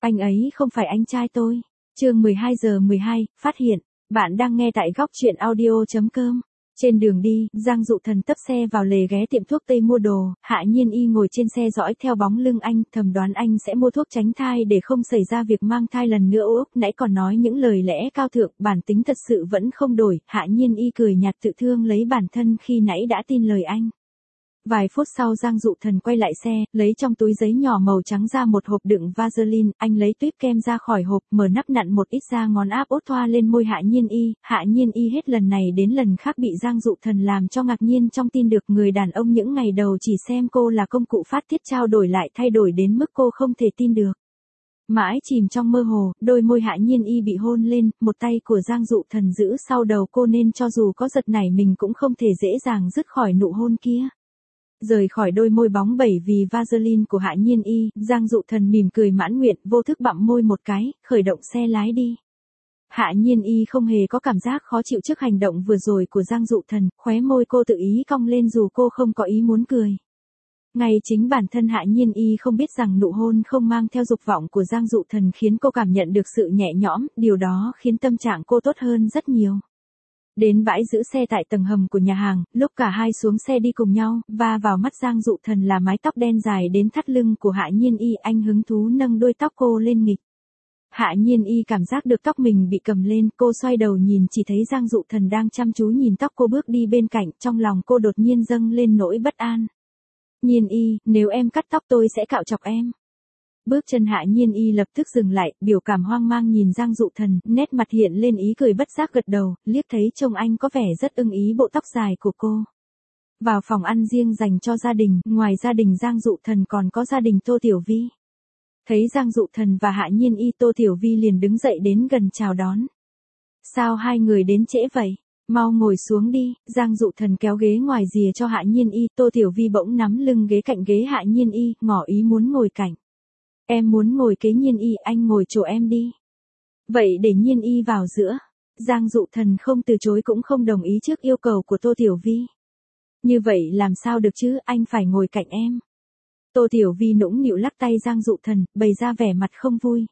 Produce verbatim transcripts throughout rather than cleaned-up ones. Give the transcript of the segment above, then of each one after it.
Anh ấy không phải anh trai tôi. Chương mười hai giờ mười hai, phát hiện. Bạn đang nghe tại góc truyện audio chấm com. Trên đường đi, Giang Dụ Thần tấp xe vào lề ghé tiệm thuốc Tây mua đồ, Hạ Nhiên Y ngồi trên xe dõi theo bóng lưng anh, thầm đoán anh sẽ mua thuốc tránh thai để không xảy ra việc mang thai lần nữa. Úc nãy còn nói những lời lẽ cao thượng, bản tính thật sự vẫn không đổi. Hạ Nhiên Y cười nhạt tự thương lấy bản thân khi nãy đã tin lời anh. Vài phút sau Giang Dụ Thần quay lại xe, lấy trong túi giấy nhỏ màu trắng ra một hộp đựng Vaseline, anh lấy tuyếp kem ra khỏi hộp, mở nắp nặn một ít ra ngón áp út thoa lên môi Hạ Nhiên Y. Hạ Nhiên Y hết lần này đến lần khác bị Giang Dụ Thần làm cho ngạc nhiên trong tin được người đàn ông những ngày đầu chỉ xem cô là công cụ phát tiết trao đổi lại thay đổi đến mức cô không thể tin được. Mãi chìm trong mơ hồ, đôi môi Hạ Nhiên Y bị hôn lên, một tay của Giang Dụ Thần giữ sau đầu cô nên cho dù có giật nảy mình cũng không thể dễ dàng dứt khỏi nụ hôn kia. Rời khỏi đôi môi bóng bẩy vì Vaseline của Hạ Nhiên Y, Giang Dụ Thần mỉm cười mãn nguyện, vô thức bặm môi một cái, khởi động xe lái đi. Hạ Nhiên Y không hề có cảm giác khó chịu trước hành động vừa rồi của Giang Dụ Thần, khóe môi cô tự ý cong lên dù cô không có ý muốn cười. Ngay chính bản thân Hạ Nhiên Y không biết rằng nụ hôn không mang theo dục vọng của Giang Dụ Thần khiến cô cảm nhận được sự nhẹ nhõm, điều đó khiến tâm trạng cô tốt hơn rất nhiều. Đến bãi giữ xe tại tầng hầm của nhà hàng, lúc cả hai xuống xe đi cùng nhau, và vào mắt Giang Dụ Thần là mái tóc đen dài đến thắt lưng của Hạ Nhiên Y, anh hứng thú nâng đuôi tóc cô lên nghịch. Hạ Nhiên Y cảm giác được tóc mình bị cầm lên, cô xoay đầu nhìn chỉ thấy Giang Dụ Thần đang chăm chú nhìn tóc cô bước đi bên cạnh, trong lòng cô đột nhiên dâng lên nỗi bất an. Nhiên Y, nếu em cắt tóc tôi sẽ cạo chọc em. Bước chân Hạ Nhiên Y lập tức dừng lại, biểu cảm hoang mang nhìn Giang Dụ Thần, nét mặt hiện lên ý cười bất giác gật đầu, liếc thấy trông anh có vẻ rất ưng ý bộ tóc dài của cô. Vào phòng ăn riêng dành cho gia đình, ngoài gia đình Giang Dụ Thần còn có gia đình Tô Tiểu Vi. Thấy Giang Dụ Thần và Hạ Nhiên Y, Tô Tiểu Vi liền đứng dậy đến gần chào đón. Sao hai người đến trễ vậy? Mau ngồi xuống đi. Giang Dụ Thần kéo ghế ngoài rìa cho Hạ Nhiên Y, Tô Tiểu Vi bỗng nắm lưng ghế cạnh ghế Hạ Nhiên Y, ngỏ ý muốn ngồi cạnh. Em muốn ngồi kế Nhiên Y, anh ngồi chỗ em đi. Vậy để Nhiên Y vào giữa. Giang Dụ Thần không từ chối cũng không đồng ý trước yêu cầu của Tô Tiểu Vi. Như vậy làm sao được chứ, anh phải ngồi cạnh em. Tô Tiểu Vi nũng nịu lắc tay Giang Dụ Thần, bày ra vẻ mặt không vui.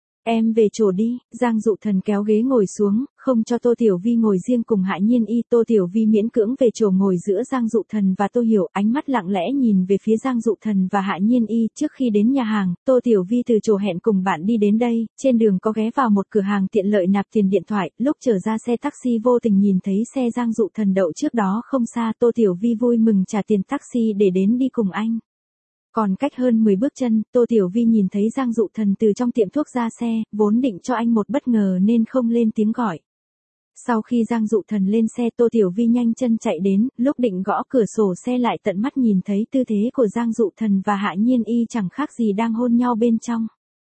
Em về chỗ đi. Giang Dụ Thần kéo ghế ngồi xuống, không cho Tô Tiểu Vi ngồi riêng cùng Hạ Nhiên Y. Tô Tiểu Vi miễn cưỡng về chỗ ngồi giữa Giang Dụ Thần và Tô Hiểu, ánh mắt lặng lẽ nhìn về phía Giang Dụ Thần và Hạ Nhiên Y. Trước khi đến nhà hàng, Tô Tiểu Vi từ chỗ hẹn cùng bạn đi đến đây, trên đường có ghé vào một cửa hàng tiện lợi nạp tiền điện thoại, lúc trở ra xe taxi vô tình nhìn thấy xe Giang Dụ Thần đậu trước đó không xa, Tô Tiểu Vi vui mừng trả tiền taxi để đến đi cùng anh. Còn cách hơn mười bước chân, Tô Tiểu Vi nhìn thấy Giang Dụ Thần từ trong tiệm thuốc ra xe, vốn định cho anh một bất ngờ nên không lên tiếng gọi. Sau khi Giang Dụ Thần lên xe, Tô Tiểu Vi nhanh chân chạy đến, lúc định gõ cửa sổ xe lại tận mắt nhìn thấy tư thế của Giang Dụ Thần và Hạ Nhiên Y chẳng khác gì đang hôn nhau bên trong.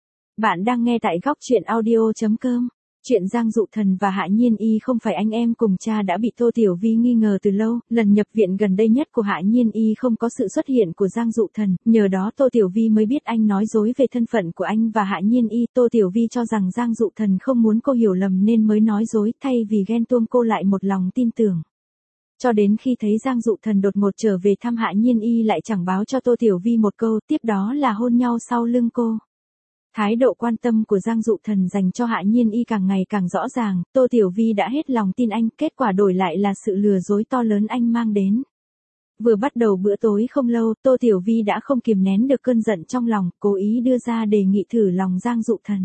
Bạn đang nghe tại góc truyện audio chấm com. Chuyện Giang Dụ Thần và Hạ Nhiên Y không phải anh em cùng cha đã bị Tô Tiểu Vi nghi ngờ từ lâu, lần nhập viện gần đây nhất của Hạ Nhiên Y không có sự xuất hiện của Giang Dụ Thần, nhờ đó Tô Tiểu Vi mới biết anh nói dối về thân phận của anh và Hạ Nhiên Y. Tô Tiểu Vi cho rằng Giang Dụ Thần không muốn cô hiểu lầm nên mới nói dối, thay vì ghen tuông cô lại một lòng tin tưởng. Cho đến khi thấy Giang Dụ Thần đột ngột trở về thăm Hạ Nhiên Y lại chẳng báo cho Tô Tiểu Vi một câu, tiếp đó là hôn nhau sau lưng cô. Thái độ quan tâm của Giang Dụ Thần dành cho Hạ Nhiên Y càng ngày càng rõ ràng, Tô Tiểu Vi đã hết lòng tin anh, kết quả đổi lại là sự lừa dối to lớn anh mang đến. Vừa bắt đầu bữa tối không lâu, Tô Tiểu Vi đã không kiềm nén được cơn giận trong lòng, cố ý đưa ra đề nghị thử lòng Giang Dụ Thần.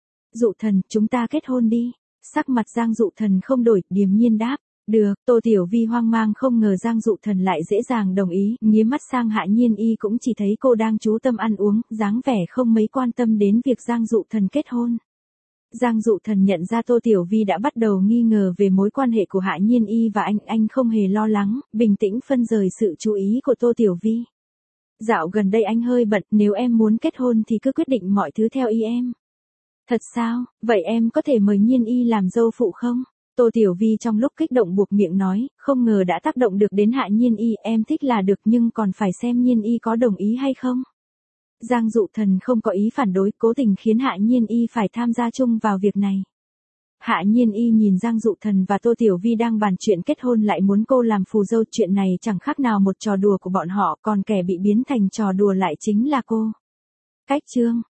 Dụ Thần, chúng ta kết hôn đi. Sắc mặt Giang Dụ Thần không đổi, điềm nhiên đáp. Được. Tô Tiểu Vi hoang mang không ngờ Giang Dụ Thần lại dễ dàng đồng ý, nghía mắt sang Hạ Nhiên Y cũng chỉ thấy cô đang chú tâm ăn uống, dáng vẻ không mấy quan tâm đến việc Giang Dụ Thần kết hôn. Giang Dụ Thần nhận ra Tô Tiểu Vi đã bắt đầu nghi ngờ về mối quan hệ của Hạ Nhiên Y và anh, anh không hề lo lắng, bình tĩnh phân rời sự chú ý của Tô Tiểu Vi. Dạo gần đây anh hơi bận, nếu em muốn kết hôn thì cứ quyết định mọi thứ theo ý em. Thật sao, vậy em có thể mời Nhiên Y làm dâu phụ không? Tô Tiểu Vi trong lúc kích động buộc miệng nói, không ngờ đã tác động được đến Hạ Nhiên Y, em thích là được nhưng còn phải xem Nhiên Y có đồng ý hay không. Giang Dụ Thần không có ý phản đối, cố tình khiến Hạ Nhiên Y phải tham gia chung vào việc này. Hạ Nhiên Y nhìn Giang Dụ Thần và Tô Tiểu Vi đang bàn chuyện kết hôn lại muốn cô làm phù dâu, chuyện này chẳng khác nào một trò đùa của bọn họ, còn kẻ bị biến thành trò đùa lại chính là cô. Cách chương